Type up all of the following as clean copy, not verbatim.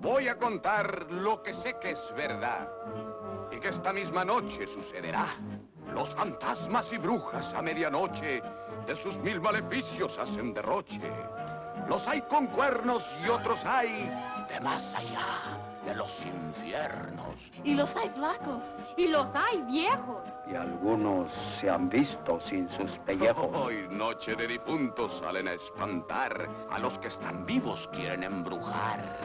Voy a contar lo que sé que es verdad y que esta misma noche sucederá. Los fantasmas y brujas a medianoche de sus 1000 maleficios hacen derroche. Los hay con cuernos y otros hay de más allá de los infiernos. Y los hay flacos. Y los hay viejos. Y algunos se han visto sin sus pellejos. Hoy, noche de difuntos, salen a espantar. A los que están vivos quieren embrujar.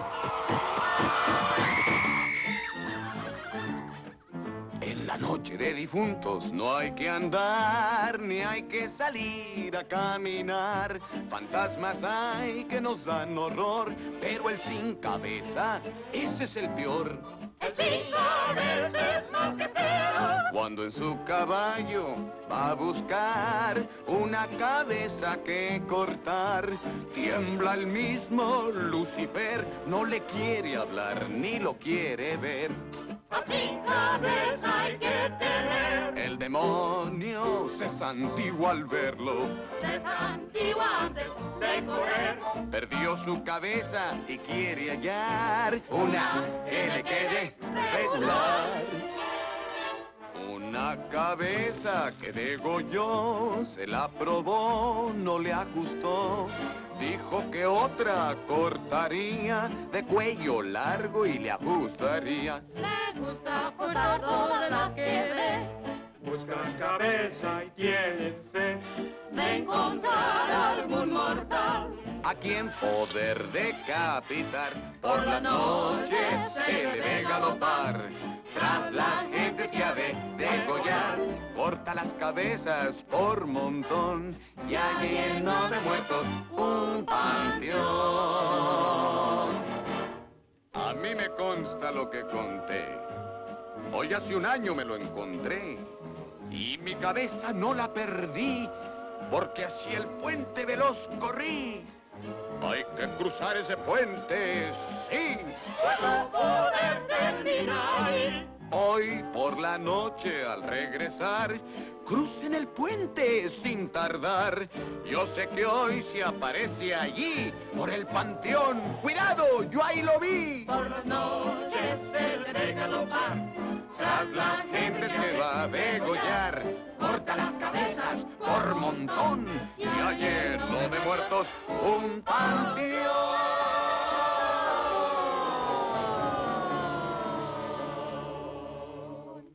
En la noche de difuntos no hay que andar, ni hay que salir a caminar. Fantasmas hay que nos dan horror, pero el sin cabeza, ese es el peor. El sin cabeza es más que feo. Cuando en su caballo va a buscar una cabeza que cortar, tiembla el mismo Lucifer, no le quiere hablar ni lo quiere ver. Al sin cabeza hay que temer. El demonio se santigua al verlo. Se santigua antes de correr. Perdió su cabeza y quiere hallar una que le quede regular. Una cabeza que degolló, se la probó, no le ajustó. Dijo que otra cortaría de cuello largo y le ajustaría. Le gusta cortar todas las que ve. Buscan cabeza y tienen fe De encontrar algún mortal. A quien poder decapitar. Por las noches se le ve galopar. Tras las gentes que ha de degollar, corta las cabezas por montón. Ya lleno de muertos un panteón. A mí me consta lo que conté. Hoy hace un año me lo encontré. Y mi cabeza no la perdí, porque hacia el puente veloz corrí. Hay que cruzar ese puente, sí. Pues su poder termina ahí. Hoy por la noche al regresar, crucen el puente sin tardar. Yo sé que hoy se aparece allí, por el panteón. ¡Cuidado! ¡Yo ahí lo vi! Por las noches se le ve galopar. Tras las gentes que va a degollar, corta las cabezas por montón. Y lleno de muertos un panteón.